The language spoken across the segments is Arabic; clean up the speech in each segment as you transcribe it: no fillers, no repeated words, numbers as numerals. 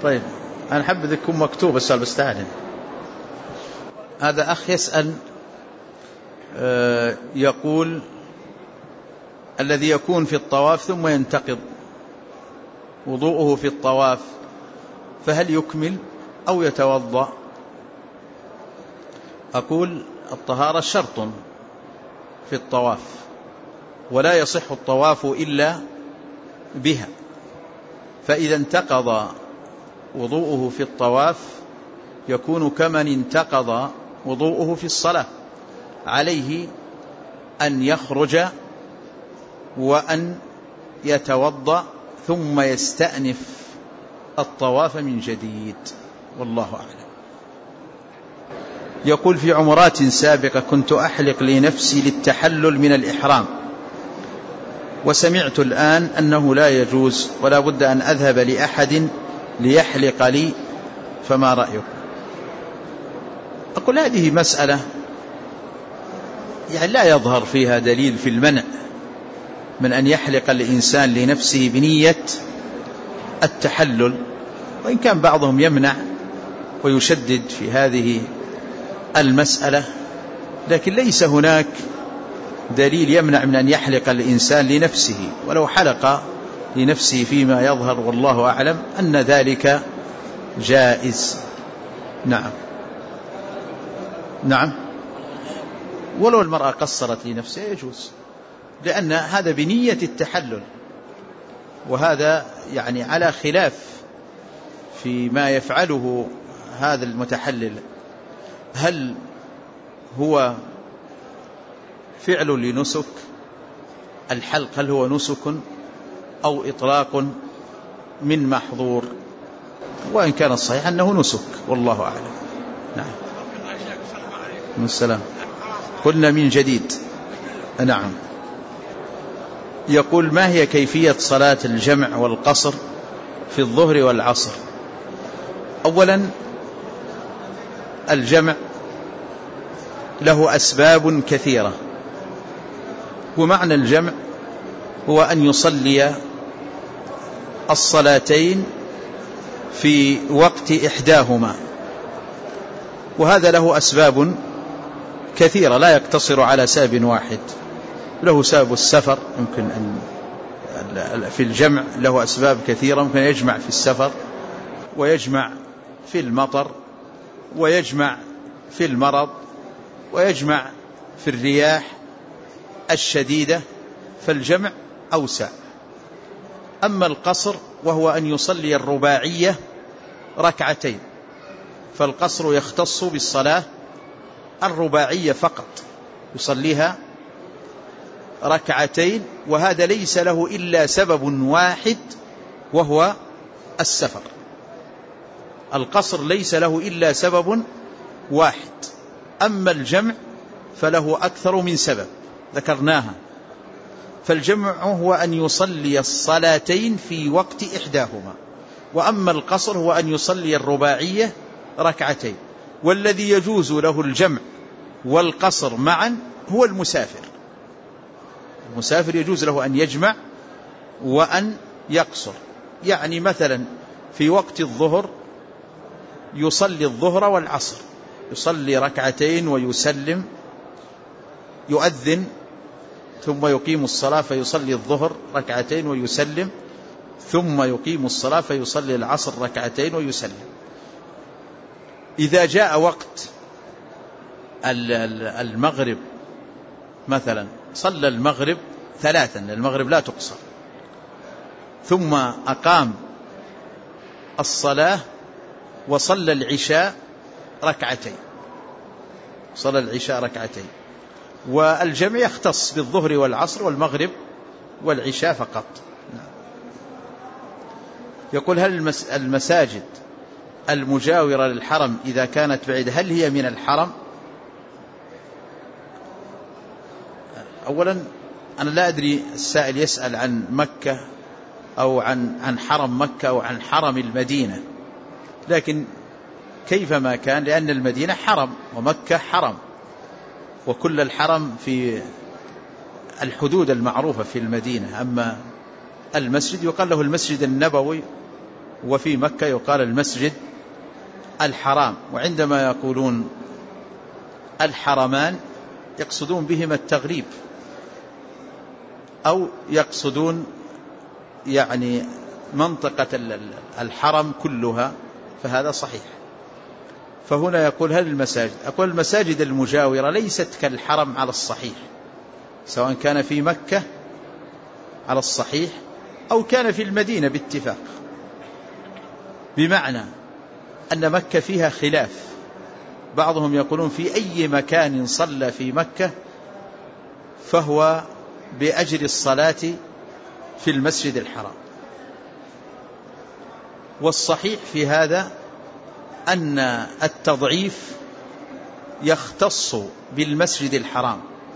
طيب أنا حب يكون مكتوب السؤال بس تعلم. هذا أخ يسأل يقول الذي يكون في الطواف ثم ينتقض وضوءه في الطواف فهل يكمل أو يتوضأ؟ أقول الطهارة شرط في الطواف ولا يصح الطواف إلا بها، فإذا انتقض وضوءه في الطواف يكون كمن انتقض وضوءه في الصلاة، عليه أن يخرج وأن يتوضأ ثم يستأنف الطواف من جديد، والله أعلم. يقول في عمرات سابقة كنت أحلق لنفسي للتحلل من الإحرام، وسمعت الآن أنه لا يجوز ولا بد أن أذهب لأحد ليحلق لي، فما رأيك؟ أقول هذه مسألة يعني لا يظهر فيها دليل في المنع من أن يحلق الإنسان لنفسه بنية التحلل، وإن كان بعضهم يمنع ويشدد في هذه المسألة، لكن ليس هناك دليل يمنع من أن يحلق الإنسان لنفسه، ولو حلق لنفسه فيما يظهر والله أعلم أن ذلك جائز. نعم ولو المرأة قصرت لنفسها يجوز، لأن هذا بنية التحلل، وهذا يعني على خلاف فيما يفعله هذا المتحلل، هل هو فعل لنسك الحلق، هل هو نسك أو إطلاق من محظور، وإن كان الصحيح أنه نسك والله أعلم. نعم من السلام قلنا من جديد. نعم. يقول ما هي كيفية صلاة الجمع والقصر في الظهر والعصر؟ أولا الجمع له أسباب كثيرة، ومعنى الجمع هو أن يصلي الصلاتين في وقت إحداهما، وهذا له أسباب كثيرة لا يقتصر على سبب واحد، له سبب السفر، يمكن أن في الجمع له أسباب كثيرة، ممكن يجمع في السفر ويجمع في المطر ويجمع في المرض ويجمع في الرياح الشديدة، فالجمع أوسع. أما القصر وهو أن يصلي الرباعية ركعتين، فالقصر يختص بالصلاة الرباعية فقط، يصليها ركعتين، وهذا ليس له إلا سبب واحد وهو السفر. القصر ليس له إلا سبب واحد، أما الجمع فله أكثر من سبب ذكرناها، فالجمع هو أن يصلي الصلاتين في وقت إحداهما، وأما القصر هو أن يصلي الرباعية ركعتين. والذي يجوز له الجمع والقصر معا هو المسافر. المسافر يجوز له أن يجمع وأن يقصر، يعني مثلا في وقت الظهر يصلي الظهر والعصر، يصلي ركعتين ويسلم، يؤذن ثم يقيم الصلاة فيصلي الظهر ركعتين ويسلم، ثم يقيم الصلاة فيصلي العصر ركعتين ويسلم. إذا جاء وقت المغرب مثلا صلى المغرب ثلاثا، المغرب لا تقصر، ثم أقام الصلاة وصلى العشاء ركعتين، صلى العشاء ركعتين. والجمع يختص بالظهر والعصر والمغرب والعشاء فقط. يقول هل المساجد المجاورة للحرم إذا كانت بعيدة هل هي من الحرم؟ أولا أنا لا أدري السائل يسأل عن مكة أو عن حرم مكة أو عن حرم المدينة، لكن كيفما كان، لأن المدينة حرم ومكة حرم، وكل الحرم في الحدود المعروفة في المدينة. أما المسجد يقال له المسجد النبوي وفي مكة يقال المسجد الحرام. وعندما يقولون الحرمان يقصدون بهما التغليب، أو يقصدون يعني منطقة الحرم كلها، فهذا صحيح. فهنا يقول هل المساجد، أقول المساجد المجاورة ليست كالحرم على الصحيح، سواء كان في مكة على الصحيح أو كان في المدينة باتفاق، بمعنى أن مكة فيها خلاف، بعضهم يقولون في أي مكان صلى في مكة فهو بأجر الصلاة في المسجد الحرام. والصحيح في هذا أن التضعيف يختص بالمسجد الحرام،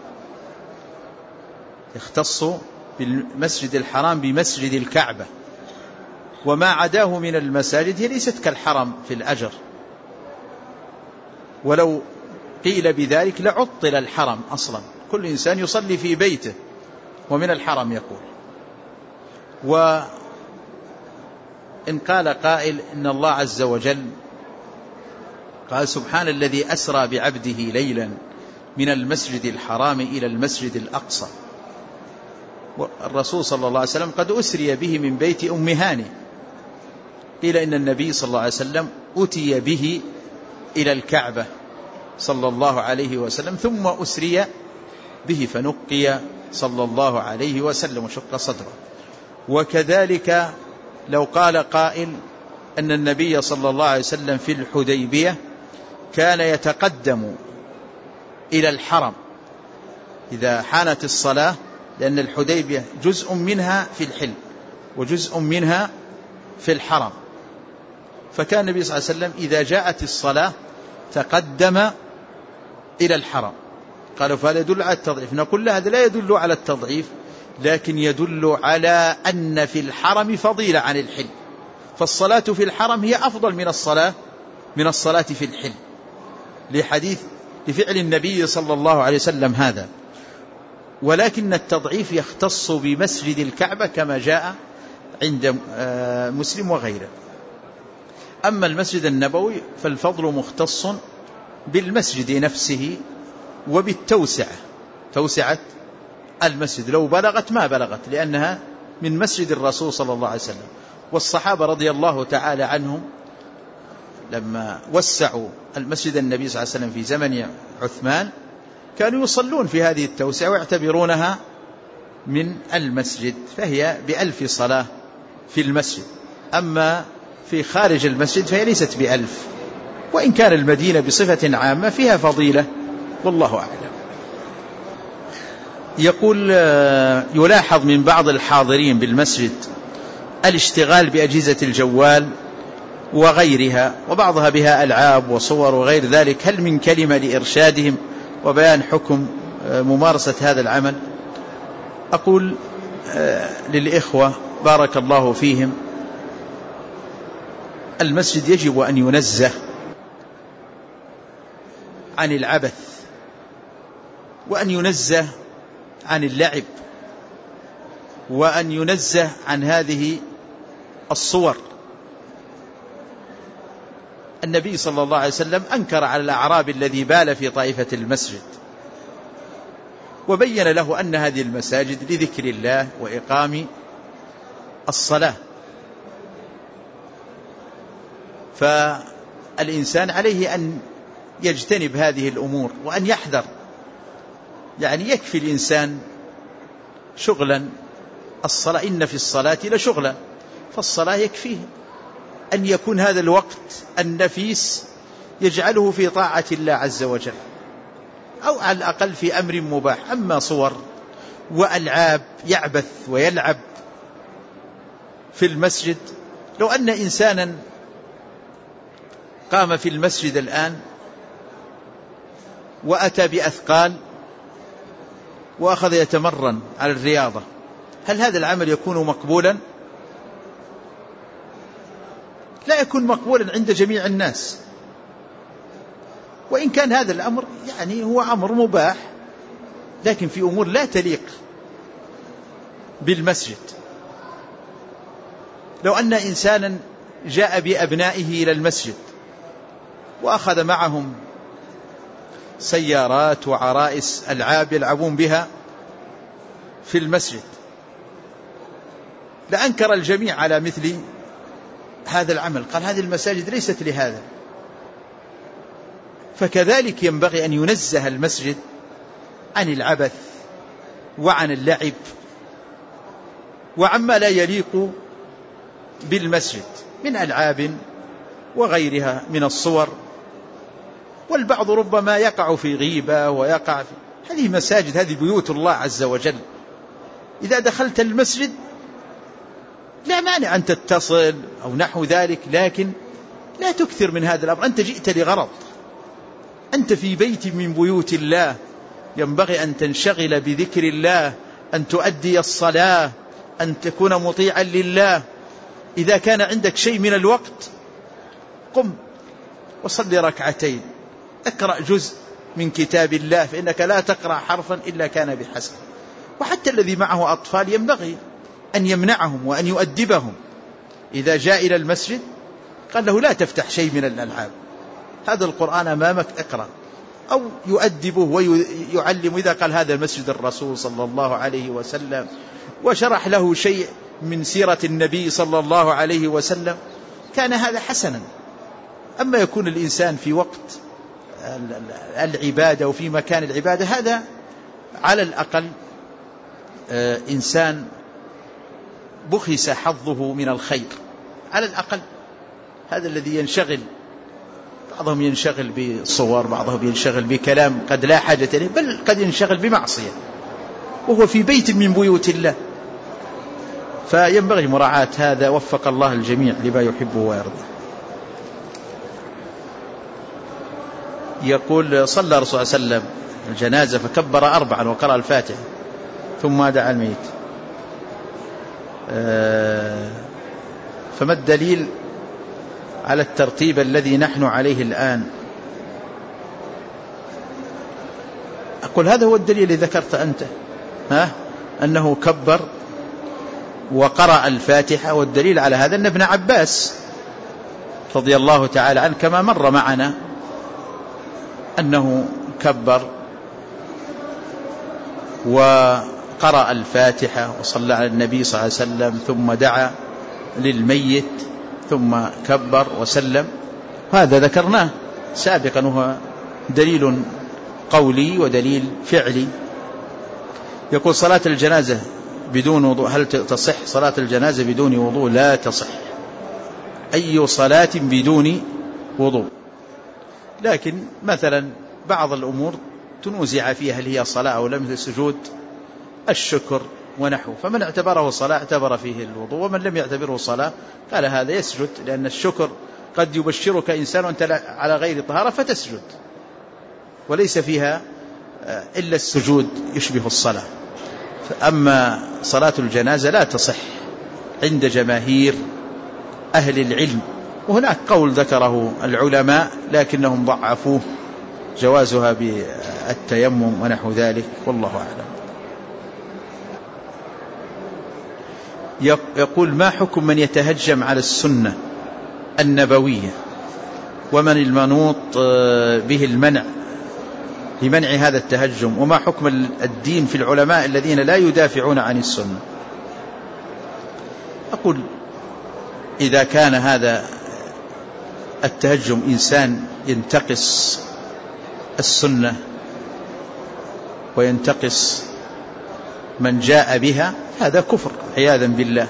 يختص بالمسجد الحرام بمسجد الكعبة، وما عداه من المساجد هي ليست كالحرم في الأجر. ولو قيل بذلك لعطل الحرم أصلا، كل إنسان يصلي في بيته ومن الحرم يقول. وإن قال قائل إن الله عز وجل قال سبحان الذي أسرى بعبده ليلا من المسجد الحرام إلى المسجد الأقصى، والرسول صلى الله عليه وسلم قد أسري به من بيت أم هاني، قيل إن النبي صلى الله عليه وسلم أتي به إلى الكعبة صلى الله عليه وسلم، ثم أسري به فنقي صلى الله عليه وسلم وشق صدره. وكذلك لو قال قائل أن النبي صلى الله عليه وسلم في الحديبية كان يتقدم إلى الحرم إذا حانت الصلاة، لأن الحديبية جزء منها في الحل وجزء منها في الحرم، فكان النبي صلى الله عليه وسلم إذا جاءت الصلاة تقدم إلى الحرم. قالوا فهذا يدل على التضعيف، نقول لا، هذا لا يدل على التضعيف، لكن يدل على أن في الحرم فضيلة عن الحل، فالصلاة في الحرم هي أفضل من الصلاة في الحل، لفعل النبي صلى الله عليه وسلم هذا. ولكن التضعيف يختص بمسجد الكعبة كما جاء عند مسلم وغيره. أما المسجد النبوي فالفضل مختص بالمسجد نفسه وبالتوسعة، توسعة المسجد لو بلغت ما بلغت، لأنها من مسجد الرسول صلى الله عليه وسلم. والصحابة رضي الله تعالى عنهم لما وسعوا المسجد النبي صلى الله عليه وسلم في زمن عثمان كانوا يصلون في هذه التوسعة ويعتبرونها من المسجد، فهي ب1000 صلاة في المسجد. أما في خارج المسجد فهي ليست ب1000، وإن كان المدينة بصفة عامة فيها فضيلة، والله أعلم. يقول يلاحظ من بعض الحاضرين بالمسجد الاشتغال بأجهزة الجوال وغيرها، وبعضها بها ألعاب وصور وغير ذلك، هل من كلمة لإرشادهم وبيان حكم ممارسة هذا العمل؟ أقول للإخوة بارك الله فيهم، المسجد يجب أن ينزه عن العبث، وأن ينزه عن اللعب، وأن ينزه عن هذه الصور. النبي صلى الله عليه وسلم أنكر على الأعرابي الذي بال في طائفة المسجد، وبين له أن هذه المساجد لذكر الله وإقام الصلاة، فالإنسان عليه أن يجتنب هذه الأمور وأن يحذر. يعني يكفي الإنسان شغلا، الصلاة إن في الصلاة لشغلا، فالصلاة يكفيه أن يكون هذا الوقت النفيس يجعله في طاعة الله عز وجل، أو على الأقل في أمر مباح. أما صور وألعاب يعبث ويلعب في المسجد، لو أن إنسانا قام في المسجد الآن وأتى بأثقال وأخذ يتمرن على الرياضة، هل هذا العمل يكون مقبولا؟ لا يكون مقبولا عند جميع الناس، وإن كان هذا الأمر يعني هو أمر مباح، لكن في أمور لا تليق بالمسجد. لو أن إنسانا جاء بأبنائه إلى المسجد وأخذ معهم سيارات وعرائس ألعاب يلعبون بها في المسجد، لأنكر الجميع على مثل هذا العمل، قال هذه المساجد ليست لهذا. فكذلك ينبغي أن ينزه المسجد عن العبث وعن اللعب وعما لا يليق بالمسجد من ألعاب وغيرها من الصور. والبعض ربما يقع في غيبة ويقع في هذه مساجد، هذه بيوت الله عز وجل. إذا دخلت المسجد لا مانع أن تتصل أو نحو ذلك، لكن لا تكثر من هذا الأمر. أنت جئت لغرض، أنت في بيت من بيوت الله، ينبغي أن تنشغل بذكر الله، أن تؤدي الصلاة، أن تكون مطيعا لله. إذا كان عندك شيء من الوقت قم وصل ركعتين، اقرأ جزء من كتاب الله، فإنك لا تقرأ حرفا إلا كان بحسن. وحتى الذي معه أطفال ينبغي أن يمنعهم وأن يؤدبهم. إذا جاء إلى المسجد قال له لا تفتح شيء من الألعاب، هذا القرآن أمامك اقرأ، أو يؤدبه ويعلم. إذا قال هذا مسجد الرسول صلى الله عليه وسلم وشرح له شيء من سيرة النبي صلى الله عليه وسلم كان هذا حسنا. أما يكون الإنسان في وقت العبادة وفي مكان العبادة، هذا على الأقل إنسان بخس حظه من الخير على الأقل. هذا الذي ينشغل، بعضهم ينشغل بصور، بعضهم ينشغل بكلام قد لا حاجة له، بل قد ينشغل بمعصية وهو في بيت من بيوت الله. فينبغي مراعاة هذا. وفق الله الجميع لما يحبه ويرضى. يقول صلى الرسول صلى الله عليه وسلم الجنازة فكبر 4 وقرأ الفاتحة ثم دعا الميت، فما الدليل على الترتيب الذي نحن عليه الآن؟ أقول هذا هو الدليل الذي ذكرت أنت، أنه كبر وقرأ الفاتحة. والدليل على هذا أن ابن عباس رضي الله تعالى عنه كما مر معنا أنه كبر وقرأ الفاتحة وصلى على النبي صلى الله عليه وسلم ثم دعا للميت ثم كبر وسلم. هذا ذكرناه سابقا، وهو دليل قولي ودليل فعلي. يقول صلاة الجنازة بدون وضوء هل تصح؟ صلاة الجنازة بدون وضوء لا تصح، أي صلاة بدون وضوء. لكن مثلا بعض الأمور تنوزع فيها هل هي صلاة أو لم، مثل سجود الشكر ونحو، فمن اعتبره صلاة اعتبر فيه الوضوء، ومن لم يعتبره صلاة قال هذا يسجد، لأن الشكر قد يبشرك إنسان وأنت على غير طهارة فتسجد، وليس فيها إلا السجود يشبه الصلاة. أما صلاة الجنازة لا تصح عند جماهير أهل العلم، وهناك قول ذكره العلماء لكنهم ضعفوه، جوازها بالتيمم ونحو ذلك، والله أعلم. يقول ما حكم من يتهجم على السنة النبوية ومن المنوط به المنع لمنع هذا التهجم، وما حكم الدين في العلماء الذين لا يدافعون عن السنة؟ أقول إذا كان هذا التهجم إنسان ينتقص السنة وينتقص من جاء بها، هذا كفر عياذا بالله.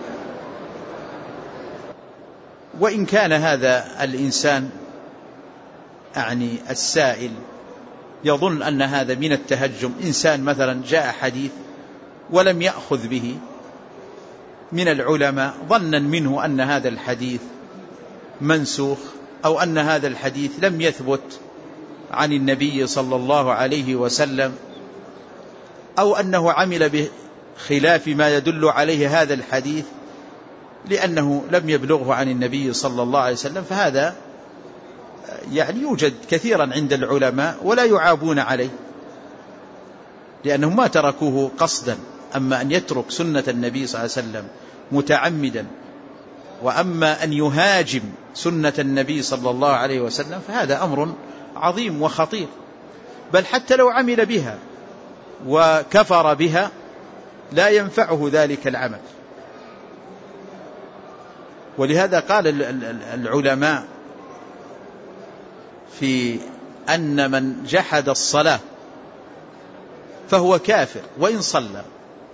وإن كان هذا الإنسان يعني السائل يظن أن هذا من التهجم، إنسان مثلا جاء حديث ولم يأخذ به من العلماء ظنا منه أن هذا الحديث منسوخ، أو أن هذا الحديث لم يثبت عن النبي صلى الله عليه وسلم، أو أنه عمل بخلاف ما يدل عليه هذا الحديث لأنه لم يبلغه عن النبي صلى الله عليه وسلم، فهذا يعني يوجد كثيرا عند العلماء ولا يعابون عليه، لأنهم ما تركوه قصدا. أما أن يترك سنة النبي صلى الله عليه وسلم متعمدا وأما أن يهاجم سنة النبي صلى الله عليه وسلم فهذا أمر عظيم وخطير، بل حتى لو عمل بها وكفر بها لا ينفعه ذلك العمل. ولهذا قال العلماء في أن من جحد الصلاة فهو كافر وإن صلى.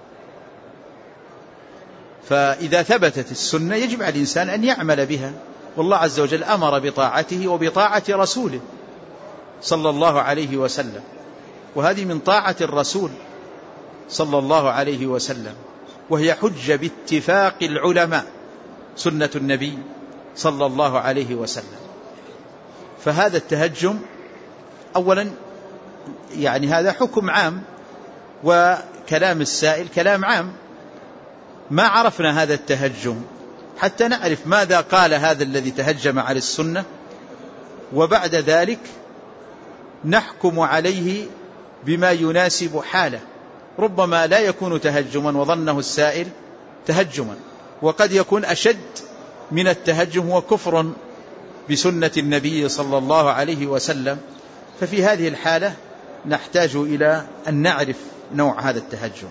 فإذا ثبتت السنة يجب على الإنسان أن يعمل بها، والله عز وجل أمر بطاعته وبطاعة رسوله صلى الله عليه وسلم، وهذه من طاعة الرسول صلى الله عليه وسلم، وهي حجة باتفاق العلماء سنة النبي صلى الله عليه وسلم. فهذا التهجم أولا يعني هذا حكم عام، وكلام السائل كلام عام. ما عرفنا هذا التهجم حتى نعرف ماذا قال هذا الذي تهجم على السنة، وبعد ذلك نحكم عليه بما يناسب حاله. ربما لا يكون تهجما وظنه السائل تهجما، وقد يكون أشد من التهجم وكفر بسنة النبي صلى الله عليه وسلم. ففي هذه الحالة نحتاج إلى أن نعرف نوع هذا التهجم.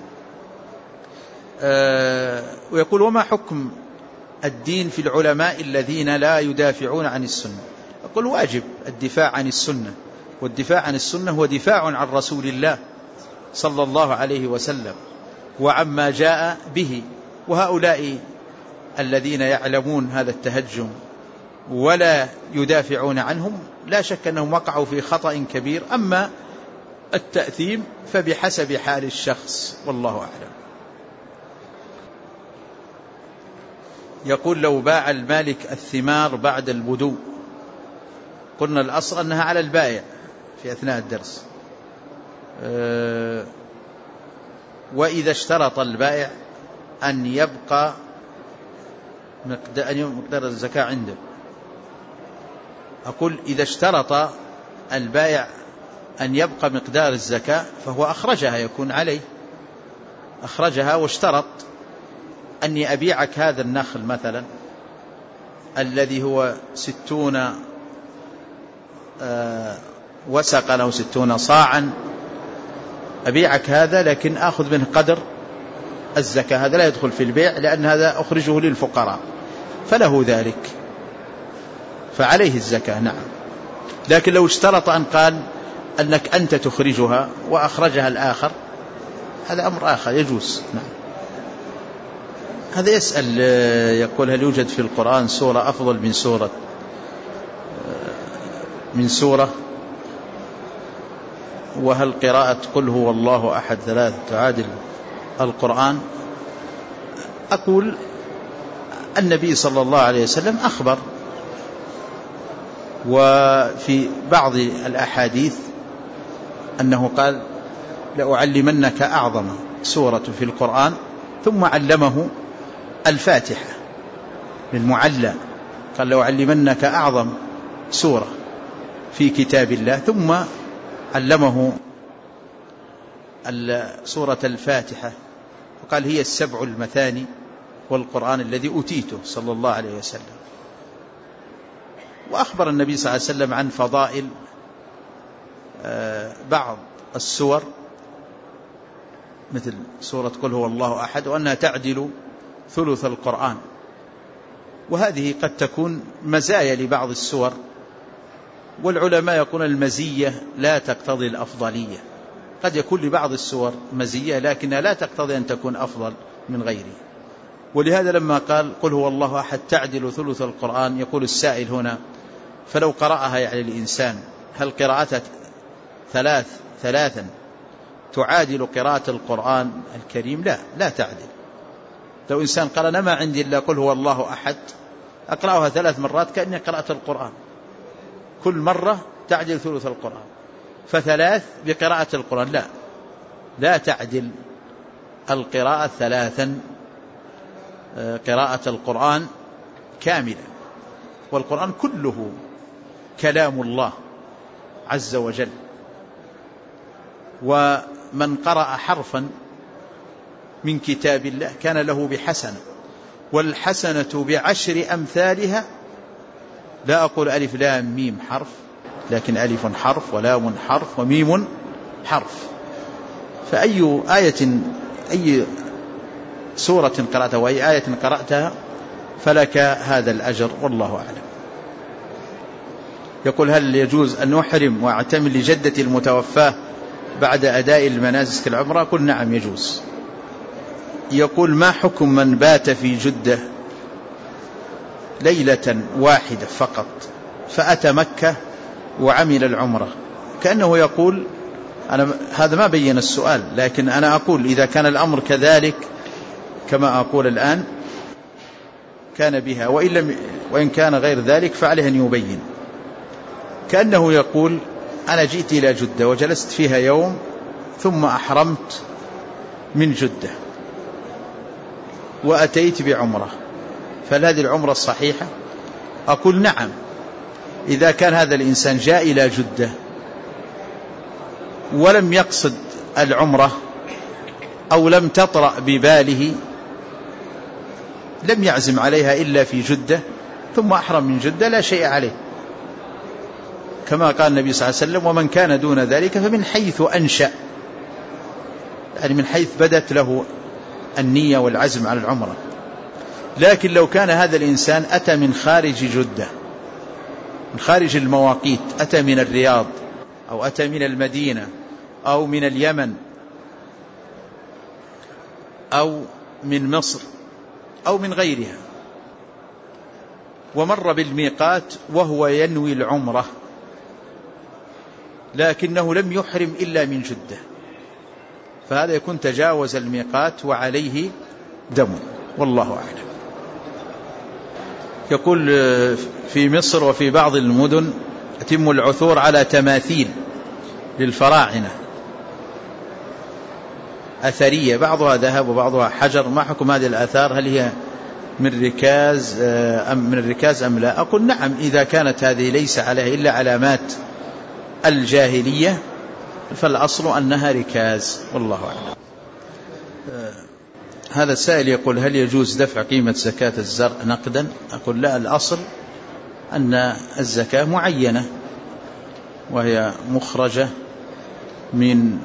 ويقول: وما حكم الدين في العلماء الذين لا يدافعون عن السنة؟ أقول: واجب الدفاع عن السنة، والدفاع عن السنة هو دفاع عن رسول الله صلى الله عليه وسلم وعما جاء به. وهؤلاء الذين يعلمون هذا التهجم ولا يدافعون عنهم لا شك أنهم وقعوا في خطأ كبير. أما التأثيم فبحسب حال الشخص، والله أعلم. يقول: لو باع المالك الثمار بعد البدو، قلنا الأصل أنها على البائع في أثناء الدرس، وإذا اشترط البائع أن يبقى مقدار الزكاة عنده، أقول إذا اشترط البائع أن يبقى مقدار الزكاة فهو أخرجها، يكون عليه أخرجها، واشترط أني أبيعك هذا النخل مثلا الذي هو 60 وسقا أو 60 صاعا، أبيعك هذا لكن أخذ منه قدر الزكاة. هذا لا يدخل في البيع لأن هذا أخرجه للفقراء، فله ذلك، فعليه الزكاة. نعم. لكن لو اشترط أن قال أنك أنت تخرجها وأخرجها الآخر، هذا أمر آخر يجوز. نعم. هذا يسأل يقول: هل يوجد في القرآن سورة أفضل من سورة؟ وهل قراءة قل هو الله أحد 3 تعادل القرآن؟ أقول النبي صلى الله عليه وسلم أخبر، وفي بعض الأحاديث أنه قال: لأعلمنك أعظم سورة في القرآن، ثم علمه الفاتحة للمعلى، قال: لأعلمنك أعظم سورة في كتاب الله، ثم علمه سورة الفاتحة، وقال: هي 7 المثاني والقرآن الذي أوتيته صلى الله عليه وسلم. وأخبر النبي صلى الله عليه وسلم عن فضائل بعض السور مثل سورة قل هو الله أحد، وأنها تعدل ثلث القرآن. وهذه قد تكون مزايا لبعض السور، والعلماء يقولون المزية لا تقتضي الأفضلية، قد يكون لبعض السور مزية لكنها لا تقتضي أن تكون أفضل من غيره. ولهذا لما قال قل هو الله أحد تعدل ثلث القرآن، يقول السائل هنا: فلو قرأها يعني الإنسان هل قراءتها 3 تعادل قراءة القرآن الكريم؟ لا تعدل. لو إنسان قال: أنا ما عندي إلا قل هو الله أحد، أقرأها 3 مرات كأني قرأت القرآن، كل مرة تعدل ثلث القرآن، ف3 بقراءة القرآن لا تعدل القراءة 3 قراءة القرآن كاملة. والقرآن كله كلام الله عز وجل، ومن قرأ حرفا من كتاب الله كان له بحسنة، والحسنة بعشر أمثالها، لا أقول ألف لام ميم حرف، لكن ألف حرف ولام حرف وميم حرف. فأي آية، أي سورة قرأتها وأي آية قرأتها فلك هذا الأجر، والله أعلم. يقول: هل يجوز أن أحرم وأعتمر لجدتي المتوفاة بعد أداء المناسك كالعمرة؟ قل نعم يجوز. يقول: ما حكم من بات في جدة ليلة واحدة فقط فأتى مكة وعمل العمرة؟ كأنه يقول، أنا هذا ما بين السؤال، لكن أنا أقول إذا كان الأمر كذلك كما أقول الآن كان بها، وإن كان غير ذلك فعليه أن يبين. كأنه يقول: أنا جئت إلى جدة وجلست فيها يوم ثم أحرمت من جدة وأتيت بعمرة، فهل هذه العمرة الصحيحة؟ أقول نعم، إذا كان هذا الإنسان جاء إلى جدة ولم يقصد العمرة أو لم تطرأ بباله، لم يعزم عليها إلا في جدة ثم أحرم من جدة، لا شيء عليه، كما قال النبي صلى الله عليه وسلم: ومن كان دون ذلك فمن حيث أنشأ، يعني من حيث بدت له النية والعزم على العمرة. لكن لو كان هذا الإنسان أتى من خارج جدة، من خارج المواقيت، أتى من الرياض أو أتى من المدينة أو من اليمن أو من مصر أو من غيرها، ومر بالميقات وهو ينوي العمرة لكنه لم يحرم إلا من جدة، فهذا يكون تجاوز الميقات وعليه دم، والله أعلم. يقول: في مصر وفي بعض المدن يتم العثور على تماثيل للفراعنة أثرية، بعضها ذهب وبعضها حجر، ما حكم هذه الآثار؟ هل هي من الركاز أم لا؟ أقول نعم، إذا كانت هذه ليس عليها إلا علامات الجاهلية فالأصل أنها ركاز، والله أعلم. هذا السائل يقول: هل يجوز دفع قيمة زكاة الزرع نقدا؟ أقول لا، الأصل أن الزكاة معينة وهي مخرجة من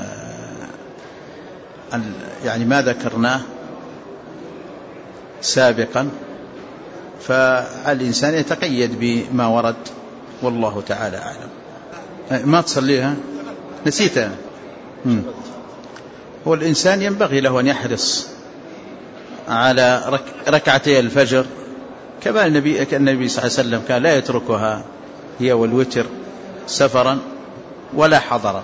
يعني ما ذكرناه سابقا، فالإنسان يتقيد بما ورد، والله تعالى أعلم. ما تصليها؟ نسيتها. هو الإنسان ينبغي له أن يحرص على ركعتي الفجر، كما النبي صلى الله عليه وسلم كان لا يتركها هي والوتر سفرا ولا حضرا،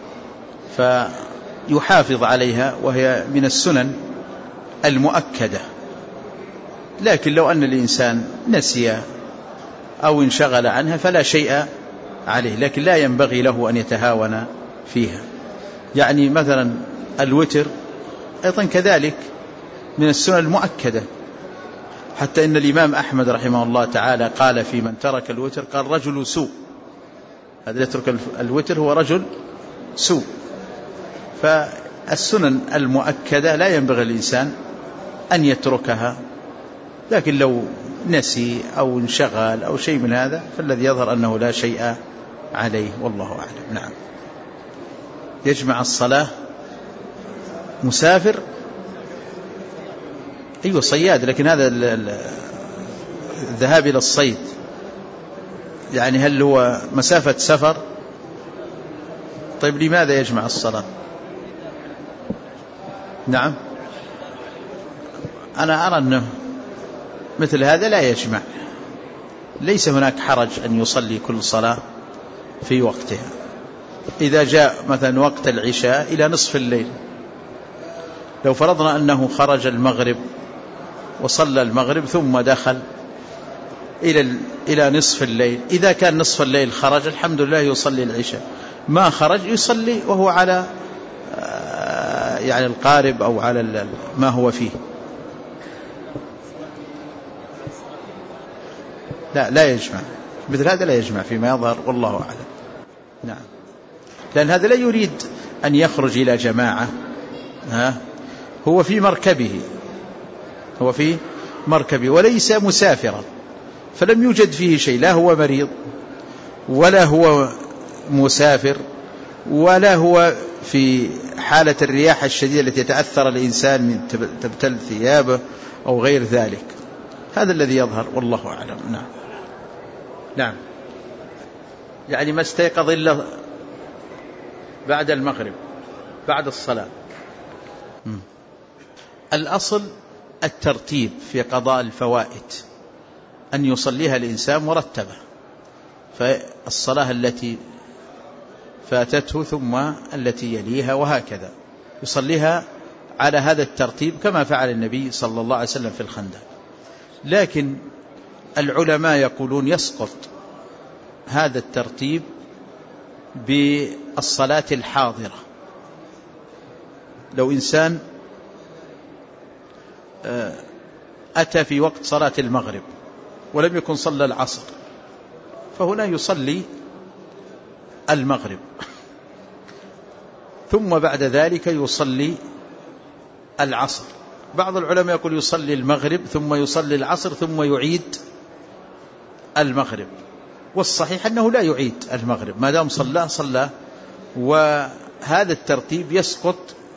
فيحافظ عليها وهي من السنن المؤكدة. لكن لو أن الإنسان نسي أو انشغل عنها فلا شيء عليه، لكن لا ينبغي له أن يتهاون فيها. يعني مثلا الوتر أيضا كذلك من السنن المؤكدة، حتى إن الإمام أحمد رحمه الله تعالى قال في من ترك الوتر، قال رجل سوء، هذا يترك الوتر هو رجل سوء. فالسنن المؤكدة لا ينبغي الإنسان أن يتركها، لكن لو نسي أو انشغل أو شيء من هذا فالذي يظهر أنه لا شيء عليه، والله أعلم. نعم. يجمع الصلاة مسافر؟ أيوة صياد، لكن هذا الذهاب إلى الصيد يعني هل هو مسافة سفر؟ طيب لماذا يجمع الصلاة؟ نعم، أنا أرى أنه مثل هذا لا يجمع، ليس هناك حرج أن يصلي كل صلاة في وقتها. إذا جاء مثلا وقت العشاء إلى نصف الليل، لو فرضنا أنه خرج المغرب وصلى المغرب ثم دخل إلى نصف الليل، إذا كان نصف الليل خرج الحمد لله يصلي العشاء، ما خرج يصلي وهو على يعني القارب أو على ما هو فيه. لا يجمع مثل هذا، لا يجمع فيما يظهر، والله أعلم. نعم، لأن هذا لا يريد أن يخرج إلى جماعة، هو في مركبه، هو في مركبه وليس مسافرا، فلم يوجد فيه شيء، لا هو مريض ولا هو مسافر ولا هو في حالة الرياح الشديدة التي يتأثر الإنسان من تبتل ثيابه أو غير ذلك. هذا الذي يظهر والله أعلم. نعم. نعم، يعني ما استيقظ إلا بعد المغرب بعد الصلاة. الأصل الترتيب في قضاء الفوائت، أن يصليها الإنسان مرتبة، فالصلاة التي فاتته ثم التي يليها وهكذا، يصليها على هذا الترتيب كما فعل النبي صلى الله عليه وسلم في الخندق. لكن العلماء يقولون يسقط هذا الترتيب بالصلاة الحاضرة. لو إنسان أتى في وقت صلاة المغرب ولم يكن صلى العصر، فهنا يصلي المغرب ثم بعد ذلك يصلي العصر. بعض العلماء يقول يصلي المغرب ثم يصلي العصر ثم يعيد المغرب، والصحيح أنه لا يعيد المغرب ما دام صلى، وهذا الترتيب يسقط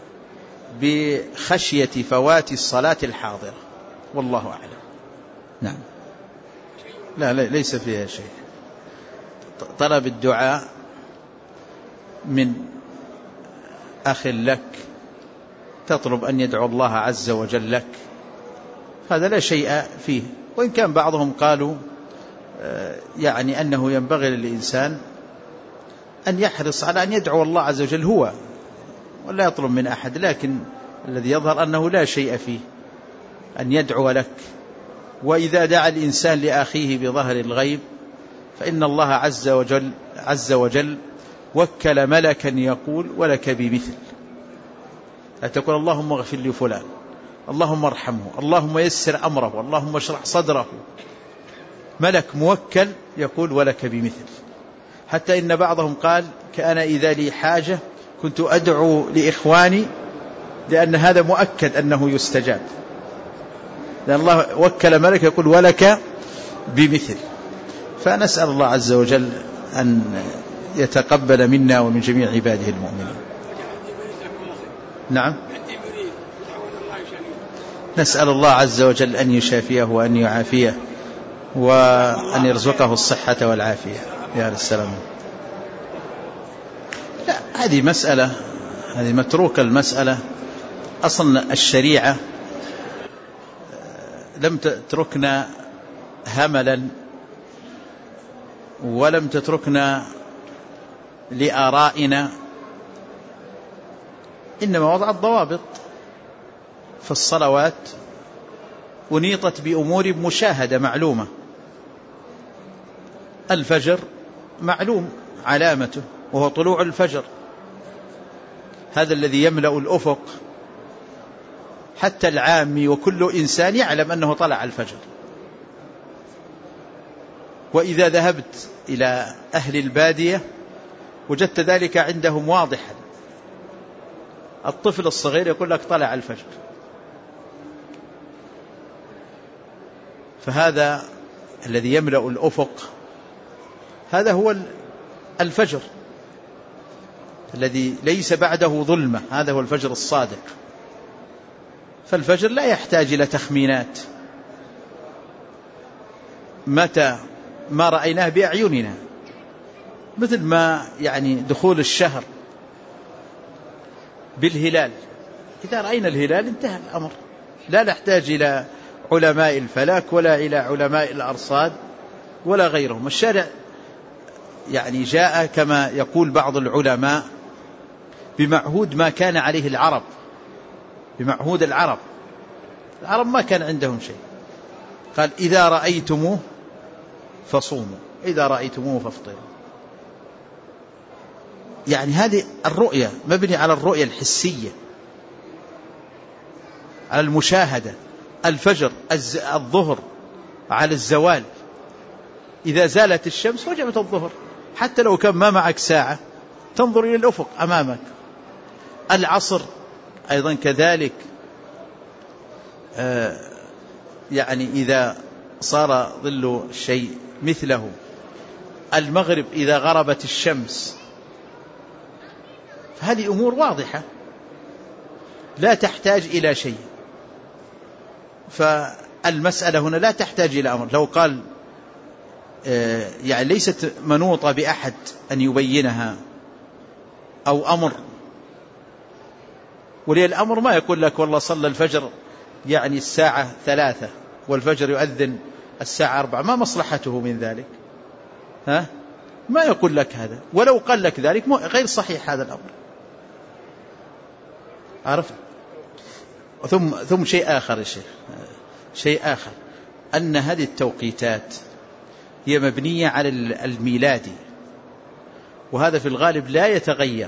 بخشية فوات الصلاة الحاضرة والله أعلم. نعم. لا ليس فيها شيء. طلب الدعاء من أخ لك، تطلب أن يدعو الله عز وجل لك، هذا لا شيء فيه. وإن كان بعضهم قالوا يعني أنه ينبغي للإنسان أن يحرص على أن يدعو الله عز وجل هو ولا يطلب من أحد، لكن الذي يظهر أنه لا شيء فيه أن يدعو لك. وإذا دعا الإنسان لأخيه بظهر الغيب فإن الله عز وجل وكل ملكا يقول ولك بمثل، تقول اللهم اغفر لي فلان، اللهم ارحمه، اللهم يسر أمره، اللهم اشرح صدره، ملك موكل يقول ولك بمثل. حتى إن بعضهم قال كأنا إذا لي حاجة كنت أدعو لإخواني، لأن هذا مؤكد أنه يستجاب، لأن الله وكل ملك يقول ولك بمثل. فنسأل الله عز وجل أن يتقبل منا ومن جميع عباده المؤمنين. نعم، نسأل الله عز وجل أن يشافيه وأن يعافيه وأن يرزقه الصحة والعافية يا السلام. لا، هذه مسألة، هذه متروكة المسألة. أصلا الشريعة لم تتركنا هملا ولم تتركنا لآرائنا، إنما وضعت ضوابط في الصلوات ونيطت بأمور مشاهدة معلومة. الفجر معلوم علامته وهو طلوع الفجر، هذا الذي يملأ الأفق، حتى العامي وكل إنسان يعلم أنه طلع الفجر. وإذا ذهبت إلى أهل البادية وجدت ذلك عندهم واضحا، الطفل الصغير يقول لك طلع الفجر. فهذا الذي يملأ الأفق هذا هو الفجر الذي ليس بعده ظلمة، هذا هو الفجر الصادق. فالفجر لا يحتاج إلى تخمينات، متى ما رأيناه بأعيننا، مثل ما يعني دخول الشهر بالهلال، إذا رأينا الهلال انتهى الأمر، لا نحتاج إلى علماء الفلك ولا إلى علماء الأرصاد ولا غيرهم. الشارع يعني جاء كما يقول بعض العلماء بمعهود ما كان عليه العرب، بمعهود العرب ما كان عندهم شيء. قال إذا رأيتموه فصوموا، إذا رأيتموه فافطروا. يعني هذه الرؤية مبني على الرؤية الحسية، على المشاهدة. الفجر الظهر على الزوال، إذا زالت الشمس وجبت الظهر، حتى لو كان ما معك ساعة تنظر إلى الأفق أمامك. العصر أيضا كذلك، يعني إذا صار ظل الشيء مثله، المغرب إذا غربت الشمس، فهذه أمور واضحة لا تحتاج إلى شيء. فالمسألة هنا لا تحتاج إلى أمر. لو قال يعني ليست منوطة بأحد أن يبينها أو أمر، ولي الأمر ما يقول لك والله صلى الفجر يعني الساعة 3 والفجر يؤذن الساعة 4، ما مصلحته من ذلك؟ ما يقول لك هذا. ولو قال لك ذلك غير صحيح هذا الأمر. عرفت؟ ثم شيء آخر يا شيخ، شيء آخر أن هذه التوقيتات هي مبنية على الميلادي، وهذا في الغالب لا يتغير.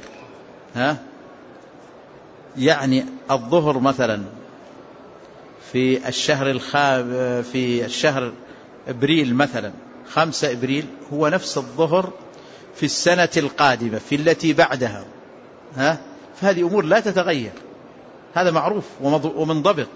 يعني الظهر مثلا في الشهر إبريل مثلا 5 إبريل هو نفس الظهر في السنة القادمة في التي بعدها. فهذه أمور لا تتغير، هذا معروف ومنضبط.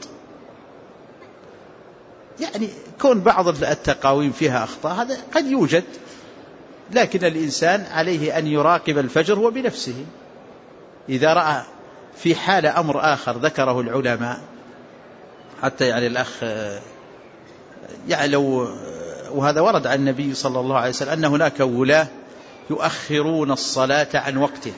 يعني كون بعض التقاويم فيها أخطاء هذا قد يوجد، لكن الإنسان عليه أن يراقب الفجر هو بنفسه. إذا رأى في حال أمر آخر ذكره العلماء، حتى يعني الأخ يعني وهذا ورد عن النبي صلى الله عليه وسلم أن هناك ولاة يؤخرون الصلاة عن وقتها،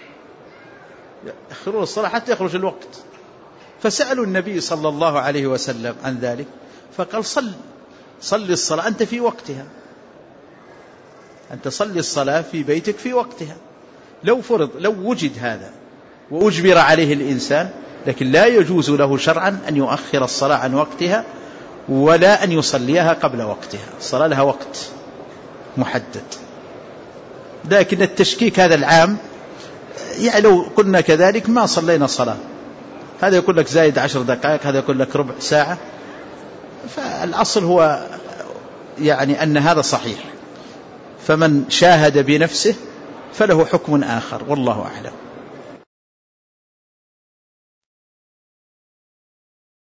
يؤخرون الصلاة حتى يخرج الوقت. فسألوا النبي صلى الله عليه وسلم عن ذلك، فقال صل الصلاة أنت في وقتها، أنت صلي الصلاة في بيتك في وقتها. لو وجد هذا وأجبر عليه الإنسان، لكن لا يجوز له شرعا أن يؤخر الصلاة عن وقتها ولا أن يصليها قبل وقتها. الصلاة لها وقت محدد. لكن التشكيك هذا العام، يعني لو قلنا كذلك ما صلينا صلاة، هذا يقول لك زايد 10 دقائق، هذا يقول لك ربع ساعة. فالأصل هو يعني أن هذا صحيح، فمن شاهد بنفسه فله حكم آخر، والله أعلم.